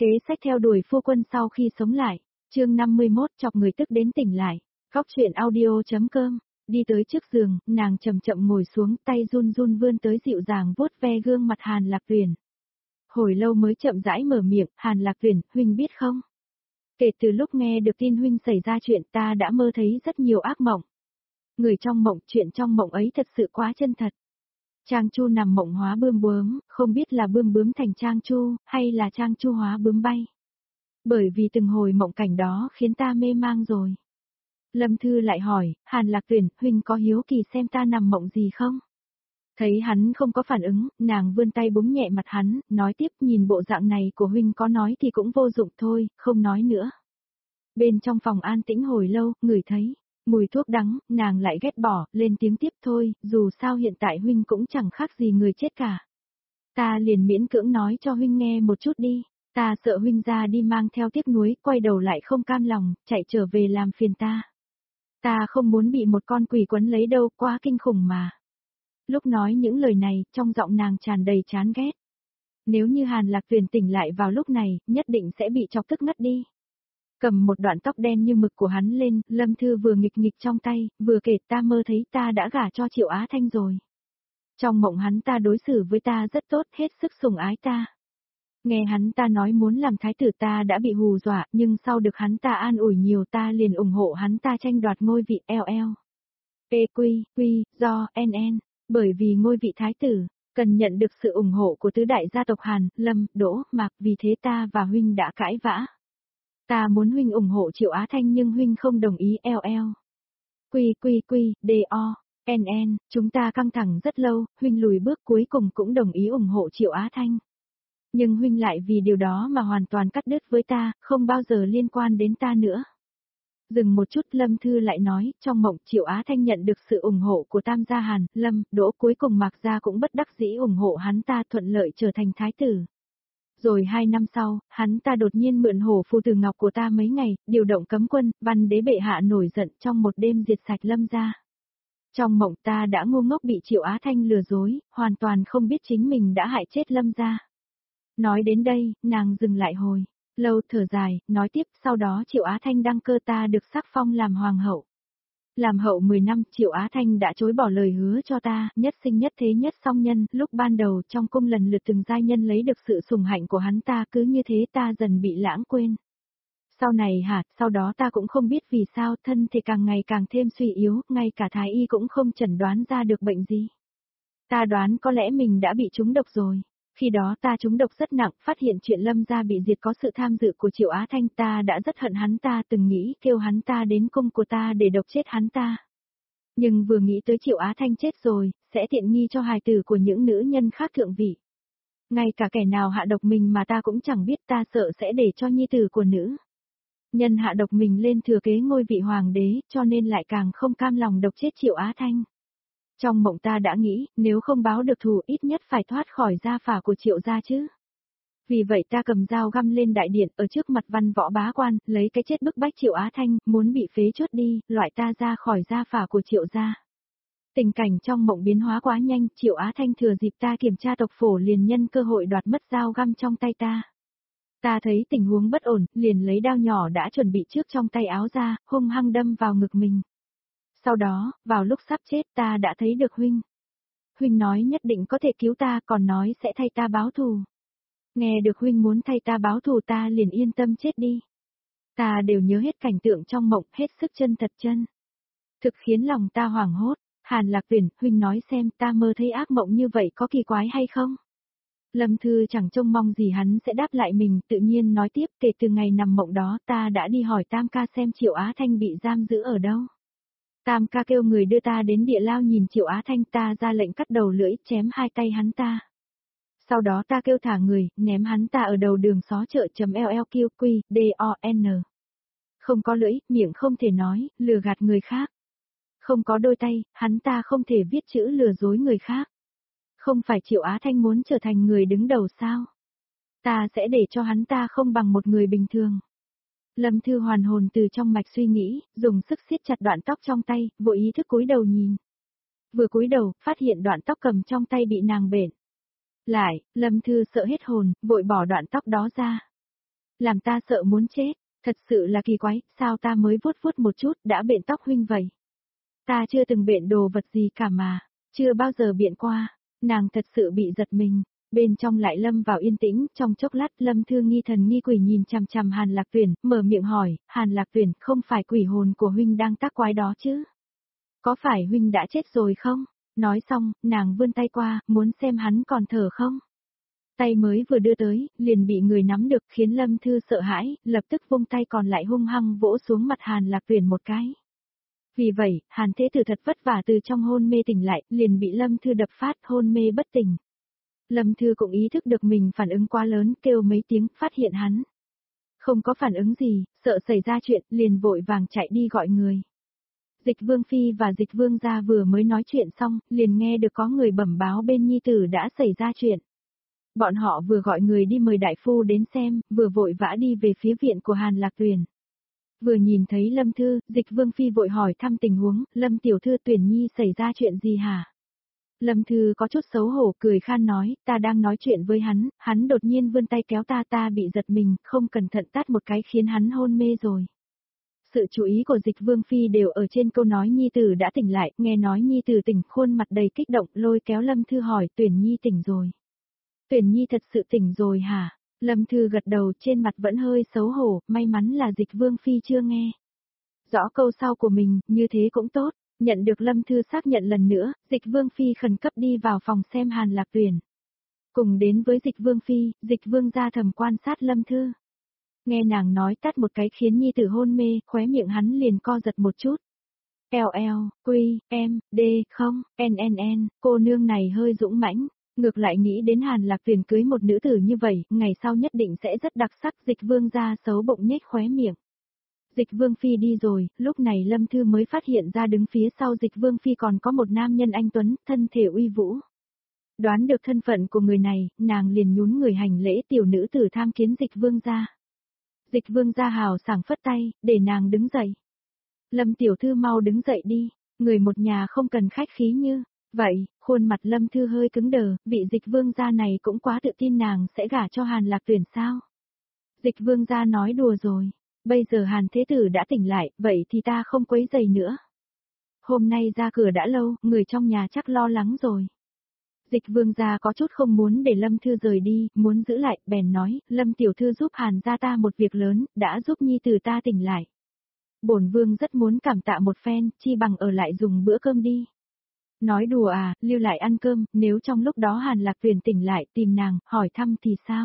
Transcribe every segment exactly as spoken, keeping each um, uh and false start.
Kế sách theo đuổi phu quân sau khi sống lại. Chương năm mươi mốt chọc người tức đến tỉnh lại. Góc truyện audio.com. Đi tới trước giường, nàng chậm chậm ngồi xuống, tay run run vươn tới dịu dàng vuốt ve gương mặt Hàn Lạc Viễn. Hồi lâu mới chậm rãi mở miệng, Hàn Lạc Viễn, huynh biết không? Kể từ lúc nghe được tin huynh xảy ra chuyện ta đã mơ thấy rất nhiều ác mộng. Người trong mộng, chuyện trong mộng ấy thật sự quá chân thật. Trang Chu nằm mộng hóa bươm bướm, không biết là bươm bướm thành Trang Chu, hay là Trang Chu hóa bướm bay. Bởi vì từng hồi mộng cảnh đó khiến ta mê mang rồi. Lâm Thư lại hỏi, Hàn Lạc Viễn, huynh có hiếu kỳ xem ta nằm mộng gì không? Thấy hắn không có phản ứng, nàng vươn tay búng nhẹ mặt hắn, nói tiếp nhìn bộ dạng này của huynh có nói thì cũng vô dụng thôi, không nói nữa. Bên trong phòng an tĩnh hồi lâu, ngửi thấy mùi thuốc đắng, nàng lại ghét bỏ, lên tiếng tiếp thôi, dù sao hiện tại huynh cũng chẳng khác gì người chết cả. Ta liền miễn cưỡng nói cho huynh nghe một chút đi, ta sợ huynh ra đi mang theo tiếc nuối, quay đầu lại không cam lòng, chạy trở về làm phiền ta. Ta không muốn bị một con quỷ quấn lấy đâu, quá kinh khủng mà. Lúc nói những lời này, trong giọng nàng tràn đầy chán ghét. Nếu như Hàn Lạc Viễn tỉnh lại vào lúc này, nhất định sẽ bị chọc tức ngất đi. Cầm một đoạn tóc đen như mực của hắn lên, Lâm Thư vừa nghịch nghịch trong tay, vừa kể ta mơ thấy ta đã gả cho Triệu Á Thanh rồi. Trong mộng hắn ta đối xử với ta rất tốt, hết sức sủng ái ta. Nghe hắn ta nói muốn làm thái tử ta đã bị hù dọa, nhưng sau được hắn ta an ủi nhiều ta liền ủng hộ hắn ta tranh đoạt ngôi vị eo eo. P quy, quy, do, n n, bởi vì ngôi vị thái tử, cần nhận được sự ủng hộ của tứ đại gia tộc Hàn, Lâm, Đỗ, Mạc, vì thế ta và huynh đã cãi vã. Ta muốn huynh ủng hộ Triệu Á Thanh nhưng huynh không đồng ý eo eo. Quy quy quy, do, n n, chúng ta căng thẳng rất lâu, huynh lùi bước cuối cùng cũng đồng ý ủng hộ Triệu Á Thanh. Nhưng huynh lại vì điều đó mà hoàn toàn cắt đứt với ta, không bao giờ liên quan đến ta nữa. Dừng một chút Lâm Thư lại nói, trong mộng Triệu Á Thanh nhận được sự ủng hộ của Tam gia Hàn, Lâm, Đỗ cuối cùng Mạc gia cũng bất đắc dĩ ủng hộ hắn ta thuận lợi trở thành thái tử. Rồi hai năm sau, hắn ta đột nhiên mượn hổ phù tử ngọc của ta mấy ngày, điều động cấm quân, văn đế bệ hạ nổi giận trong một đêm diệt sạch Lâm gia. Trong mộng ta đã ngu ngốc bị Triệu Á Thanh lừa dối, hoàn toàn không biết chính mình đã hại chết Lâm gia. Nói đến đây, nàng dừng lại hồi lâu thở dài, nói tiếp, sau đó Triệu Á Thanh đăng cơ ta được sắc phong làm hoàng hậu. Làm hậu mười năm, Triệu Á Thanh đã chối bỏ lời hứa cho ta, nhất sinh nhất thế nhất song nhân, lúc ban đầu trong cung lần lượt từng giai nhân lấy được sự sủng hạnh của hắn ta, cứ như thế ta dần bị lãng quên. Sau này hả, sau đó ta cũng không biết vì sao thân thể càng ngày càng thêm suy yếu, ngay cả thái y cũng không chẩn đoán ra được bệnh gì. Ta đoán có lẽ mình đã bị trúng độc rồi. Khi đó ta trúng độc rất nặng, phát hiện chuyện Lâm gia bị diệt có sự tham dự của Triệu Á Thanh, ta đã rất hận hắn ta, từng nghĩ kêu hắn ta đến cung của ta để độc chết hắn ta. Nhưng vừa nghĩ tới Triệu Á Thanh chết rồi, sẽ tiện nghi cho hài tử của những nữ nhân khác thượng vị. Ngay cả kẻ nào hạ độc mình mà ta cũng chẳng biết, ta sợ sẽ để cho nhi tử của nữ nhân hạ độc mình lên thừa kế ngôi vị hoàng đế, cho nên lại càng không cam lòng độc chết Triệu Á Thanh. Trong mộng ta đã nghĩ, nếu không báo được thù ít nhất phải thoát khỏi gia phả của Triệu gia chứ. Vì vậy ta cầm dao găm lên đại điện ở trước mặt văn võ bá quan, lấy cái chết bức bách Triệu Á Thanh, muốn bị phế chốt đi, loại ta ra khỏi gia phả của Triệu gia. Tình cảnh trong mộng biến hóa quá nhanh, Triệu Á Thanh thừa dịp ta kiểm tra tộc phổ liền nhân cơ hội đoạt mất dao găm trong tay ta. Ta thấy tình huống bất ổn, liền lấy đao nhỏ đã chuẩn bị trước trong tay áo ra, hung hăng đâm vào ngực mình. Sau đó, vào lúc sắp chết ta đã thấy được huynh. Huynh nói nhất định có thể cứu ta, còn nói sẽ thay ta báo thù. Nghe được huynh muốn thay ta báo thù ta liền yên tâm chết đi. Ta đều nhớ hết cảnh tượng trong mộng, hết sức chân thật chân. Thực khiến lòng ta hoảng hốt. Hàn Lạc Viễn, huynh nói xem ta mơ thấy ác mộng như vậy có kỳ quái hay không? Lâm Thư chẳng trông mong gì hắn sẽ đáp lại mình, tự nhiên nói tiếp, kể từ ngày nằm mộng đó ta đã đi hỏi Tam ca xem Triệu Á Thanh bị giam giữ ở đâu. Tam ca kêu người đưa ta đến địa lao nhìn Triệu Á Thanh, ta ra lệnh cắt đầu lưỡi, chém hai tay hắn ta. Sau đó ta kêu thả người, ném hắn ta ở đầu đường xó chợ chấm lq q, d-o-n. Không có lưỡi, miệng không thể nói, lừa gạt người khác. Không có đôi tay, hắn ta không thể viết chữ lừa dối người khác. Không phải Triệu Á Thanh muốn trở thành người đứng đầu sao? Ta sẽ để cho hắn ta không bằng một người bình thường. Lâm Thư hoàn hồn từ trong mạch suy nghĩ, dùng sức siết chặt đoạn tóc trong tay, vội ý thức cúi đầu nhìn. Vừa cúi đầu, phát hiện đoạn tóc cầm trong tay bị nàng bện lại, Lâm Thư sợ hết hồn, vội bỏ đoạn tóc đó ra. làm ta sợ muốn chết, thật sự là kỳ quái, sao ta mới vuốt vuốt một chút đã bện tóc huynh vậy? Ta chưa từng bện đồ vật gì cả mà, chưa bao giờ biện qua, nàng thật sự bị giật mình. Bên trong lại lâm vào yên tĩnh, trong chốc lát Lâm Thư nghi thần nghi quỷ nhìn chằm chằm Hàn Lạc Tuyển, mở miệng hỏi, Hàn Lạc Tuyển, không phải quỷ hồn của huynh đang tác quái đó chứ? Có phải huynh đã chết rồi không? Nói xong, nàng vươn tay qua, muốn xem hắn còn thở không? Tay mới vừa đưa tới, liền bị người nắm được khiến Lâm Thư sợ hãi, lập tức vung tay còn lại hung hăng vỗ xuống mặt Hàn Lạc Tuyển một cái. Vì vậy, Hàn Thế Tử thật vất vả từ trong hôn mê tỉnh lại, liền bị Lâm Thư đập phát hôn mê bất tỉnh. Lâm Thư cũng ý thức được mình phản ứng quá lớn, kêu mấy tiếng, phát hiện hắn. Không có phản ứng gì, sợ xảy ra chuyện, liền vội vàng chạy đi gọi người. Dịch Vương Phi và Dịch Vương gia vừa mới nói chuyện xong, liền nghe được có người bẩm báo bên nhi tử đã xảy ra chuyện. Bọn họ vừa gọi người đi mời đại phu đến xem, vừa vội vã đi về phía viện của Hàn Lạc Tuyển. Vừa nhìn thấy Lâm Thư, Dịch Vương Phi vội hỏi thăm tình huống, Lâm tiểu thư Tuyển nhi xảy ra chuyện gì hả? Lâm Thư có chút xấu hổ cười khan nói, ta đang nói chuyện với hắn, hắn đột nhiên vươn tay kéo ta ta bị giật mình, không cẩn thận tát một cái khiến hắn hôn mê rồi. Sự chú ý của Dịch Vương Phi đều ở trên câu nói nhi tử đã tỉnh lại, nghe nói nhi tử tỉnh khuôn mặt đầy kích động lôi kéo Lâm Thư hỏi Tuyển nhi tỉnh rồi. Tuyển nhi thật sự tỉnh rồi hả? Lâm Thư gật đầu trên mặt vẫn hơi xấu hổ, may mắn là Dịch Vương Phi chưa nghe. Rõ câu sau của mình, như thế cũng tốt. Nhận được Lâm Thư xác nhận lần nữa, Dịch Vương Phi khẩn cấp đi vào phòng xem Hàn Lạc Tuyển. Cùng đến với Dịch Vương Phi, Dịch Vương gia thầm quan sát Lâm Thư. Nghe nàng nói tắt một cái khiến nhi tử hôn mê, khóe miệng hắn liền co giật một chút. Eo eo, quy, em, d, không, n n n, cô nương này hơi dũng mãnh, ngược lại nghĩ đến Hàn Lạc Tuyển cưới một nữ tử như vậy, ngày sau nhất định sẽ rất đặc sắc. Dịch Vương gia xấu bụng nhếch khóe miệng. Dịch Vương Phi đi rồi, lúc này Lâm Thư mới phát hiện ra đứng phía sau Dịch Vương Phi còn có một nam nhân anh tuấn, thân thể uy vũ. Đoán được thân phận của người này, nàng liền nhún người hành lễ tiểu nữ tử tham kiến Dịch Vương gia. Dịch Vương gia hào sảng phất tay, để nàng đứng dậy. Lâm tiểu thư mau đứng dậy đi, người một nhà không cần khách khí như. Vậy, khuôn mặt Lâm Thư hơi cứng đờ, vị Dịch Vương gia này cũng quá tự tin nàng sẽ gả cho Hàn Lạc Tuyển sao? Dịch Vương gia nói đùa rồi. Bây giờ Hàn Thế Tử đã tỉnh lại, vậy thì ta không quấy rầy nữa. Hôm nay ra cửa đã lâu, người trong nhà chắc lo lắng rồi. Dịch Vương gia có chút không muốn để Lâm Thư rời đi, muốn giữ lại, bèn nói, Lâm tiểu thư giúp Hàn gia ta một việc lớn, đã giúp nhi tử ta tỉnh lại. Bổn Vương rất muốn cảm tạ một phen, chi bằng ở lại dùng bữa cơm đi. Nói đùa à, lưu lại ăn cơm, nếu trong lúc đó Hàn Lạc Tuyển tỉnh lại tìm nàng, hỏi thăm thì sao?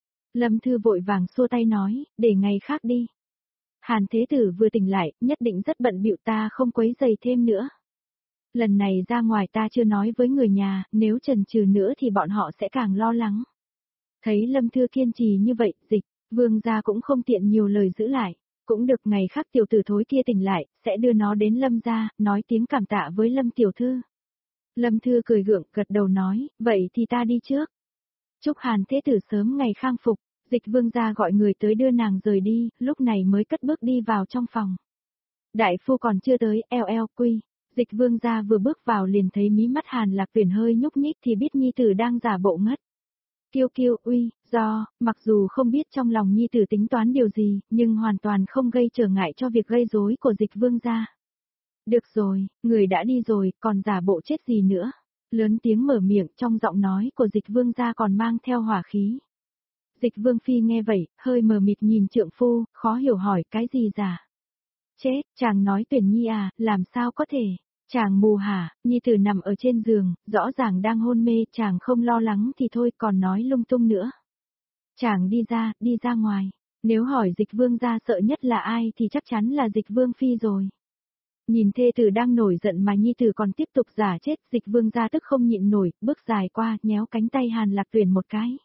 Lâm Thư vội vàng xua tay nói, để ngày khác đi. Hàn Thế Tử vừa tỉnh lại, nhất định rất bận bịu ta không quấy rầy thêm nữa. Lần này ra ngoài ta chưa nói với người nhà, nếu chần chừ nữa thì bọn họ sẽ càng lo lắng. Thấy Lâm Thư kiên trì như vậy, Dịch Vương gia cũng không tiện nhiều lời giữ lại. Cũng được ngày khác tiểu tử thối kia tỉnh lại, sẽ đưa nó đến Lâm gia, nói tiếng cảm tạ với Lâm tiểu thư. Lâm Thư cười gượng, gật đầu nói, vậy thì ta đi trước. Chúc Hàn Thế Tử sớm ngày khang phục. Dịch Vương gia gọi người tới đưa nàng rời đi, lúc này mới cất bước đi vào trong phòng. Đại phu còn chưa tới, eo eo quy. Dịch Vương gia vừa bước vào liền thấy mí mắt Hàn Lạc Tuyển hơi nhúc nhích thì biết nhi tử đang giả bộ ngất. Kiêu kiêu uy, do, mặc dù không biết trong lòng nhi tử tính toán điều gì, nhưng hoàn toàn không gây trở ngại cho việc gây rối của Dịch Vương gia. Được rồi, người đã đi rồi, còn giả bộ chết gì nữa. Lớn tiếng mở miệng trong giọng nói của Dịch Vương gia còn mang theo hỏa khí. Dịch Vương Phi nghe vậy, hơi mờ mịt nhìn trượng phu, khó hiểu hỏi cái gì giả. Chết, chàng nói Tuyển nhi à, làm sao có thể, chàng mù hả, nhi tử nằm ở trên giường, rõ ràng đang hôn mê, chàng không lo lắng thì thôi còn nói lung tung nữa. Chàng đi ra, đi ra ngoài, nếu hỏi Dịch Vương gia sợ nhất là ai thì chắc chắn là Dịch Vương Phi rồi. Nhìn thê tử đang nổi giận mà nhi tử còn tiếp tục giả chết, Dịch Vương gia tức không nhịn nổi, bước dài qua, nhéo cánh tay Hàn Lạc Tuyển một cái.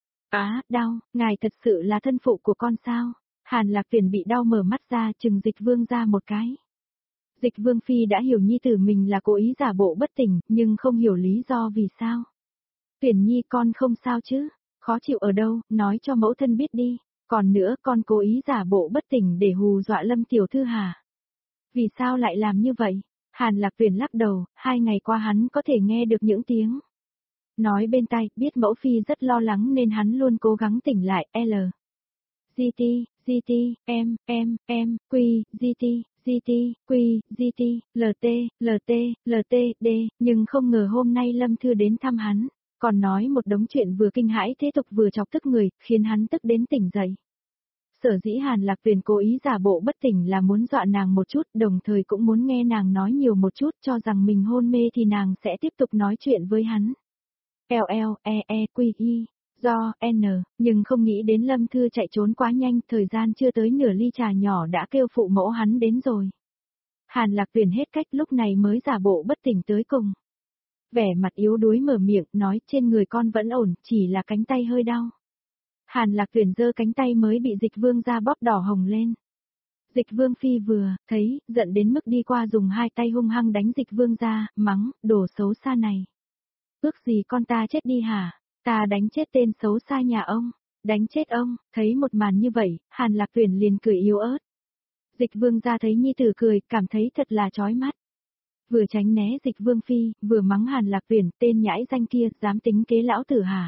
Á, đau, ngài thật sự là thân phụ của con sao? Hàn Lạc Tuyển bị đau mở mắt ra chừng Dịch Vương ra một cái. Dịch Vương Phi đã hiểu nhi tử mình là cố ý giả bộ bất tỉnh, nhưng không hiểu lý do vì sao. Tuyển nhi con không sao chứ, khó chịu ở đâu, nói cho mẫu thân biết đi, còn nữa con cố ý giả bộ bất tỉnh để hù dọa Lâm tiểu thư hả? Vì sao lại làm như vậy? Hàn Lạc Tuyển lắc đầu, hai ngày qua hắn có thể nghe được những tiếng nói bên tai, biết mẫu phi rất lo lắng nên hắn luôn cố gắng tỉnh lại, L. giê tê, giê tê, em, em, em, quy, giê tê, giê tê, quy, giê tê, lờ tê, lờ tê, lờ tê, đê, nhưng không ngờ hôm nay Lâm Thư đến thăm hắn, còn nói một đống chuyện vừa kinh hãi thế tục vừa chọc tức người, khiến hắn tức đến tỉnh dậy. Sở dĩ Hàn Lạc Tuyền cố ý giả bộ bất tỉnh là muốn dọa nàng một chút, đồng thời cũng muốn nghe nàng nói nhiều một chút, cho rằng mình hôn mê thì nàng sẽ tiếp tục nói chuyện với hắn. L L, E E, Q I, do, N, nhưng không nghĩ đến Lâm Thư chạy trốn quá nhanh, thời gian chưa tới nửa ly trà nhỏ đã kêu phụ mẫu hắn đến rồi. Hàn Lạc Tuyền hết cách lúc này mới giả bộ bất tỉnh tới cùng. Vẻ mặt yếu đuối mở miệng, nói trên người con vẫn ổn, chỉ là cánh tay hơi đau. Hàn Lạc Tuyền giơ cánh tay mới bị Dịch Vương ra bóp đỏ hồng lên. Dịch Vương Phi vừa, thấy, giận đến mức đi qua dùng hai tay hung hăng đánh Dịch Vương ra, mắng, đồ xấu xa này. Ước gì con ta chết đi hả? Ta đánh chết tên xấu xa nhà ông. Đánh chết ông, thấy một màn như vậy, Hàn Lạc Tuyền liền cười yếu ớt. Dịch Vương ra thấy nhi tử cười, cảm thấy thật là chói mắt. Vừa tránh né Dịch Vương Phi, vừa mắng Hàn Lạc Tuyền, tên nhãi danh kia, dám tính kế lão tử hả?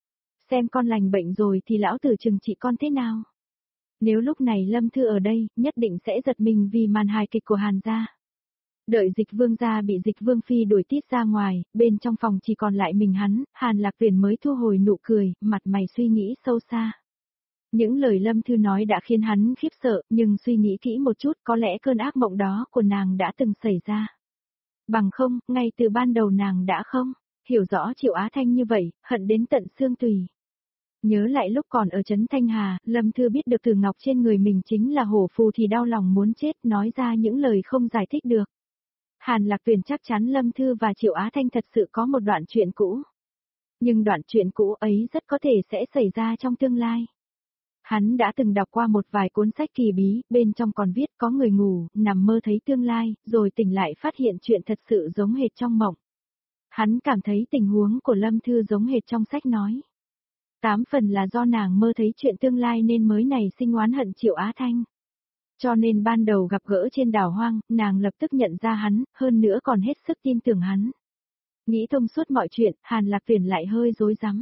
Xem con lành bệnh rồi thì lão tử trừng trị con thế nào? Nếu lúc này Lâm Thư ở đây, nhất định sẽ giật mình vì màn hài kịch của Hàn gia. Đợi Dịch Vương gia bị Dịch Vương Phi đuổi tít ra ngoài, bên trong phòng chỉ còn lại mình hắn, Hàn Lạc Tuyền mới thu hồi nụ cười, mặt mày suy nghĩ sâu xa. Những lời Lâm Thư nói đã khiến hắn khiếp sợ, nhưng suy nghĩ kỹ một chút có lẽ cơn ác mộng đó của nàng đã từng xảy ra. Bằng không, ngay từ ban đầu nàng đã không, hiểu rõ Triệu Á Thanh như vậy, hận đến tận xương tùy. Nhớ lại lúc còn ở trấn Thanh Hà, Lâm Thư biết được Từ Ngọc trên người mình chính là hổ phù thì đau lòng muốn chết, nói ra những lời không giải thích được. Hàn Lạc Tuyền chắc chắn Lâm Thư và Triệu Á Thanh thật sự có một đoạn chuyện cũ. Nhưng đoạn chuyện cũ ấy rất có thể sẽ xảy ra trong tương lai. Hắn đã từng đọc qua một vài cuốn sách kỳ bí, bên trong còn viết có người ngủ, nằm mơ thấy tương lai, rồi tỉnh lại phát hiện chuyện thật sự giống hệt trong mộng. Hắn cảm thấy tình huống của Lâm Thư giống hệt trong sách nói. Tám phần là do nàng mơ thấy chuyện tương lai nên mới nảy sinh oán hận Triệu Á Thanh. Cho nên ban đầu gặp gỡ trên đảo hoang, nàng lập tức nhận ra hắn, hơn nữa còn hết sức tin tưởng hắn. Nghĩ thông suốt mọi chuyện, Hàn Lạc Tuyền lại hơi rối rắm.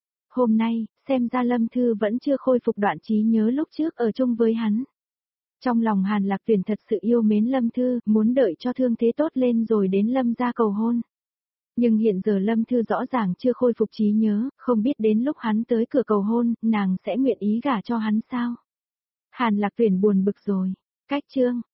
Hôm nay, xem ra Lâm Thư vẫn chưa khôi phục đoạn trí nhớ lúc trước ở chung với hắn. Trong lòng Hàn Lạc Tuyền thật sự yêu mến Lâm Thư, muốn đợi cho thương thế tốt lên rồi đến Lâm gia cầu hôn. Nhưng hiện giờ Lâm Thư rõ ràng chưa khôi phục trí nhớ, không biết đến lúc hắn tới cửa cầu hôn, nàng sẽ nguyện ý gả cho hắn sao? Hàn Lạc Tuyền buồn bực rồi. Cách chương,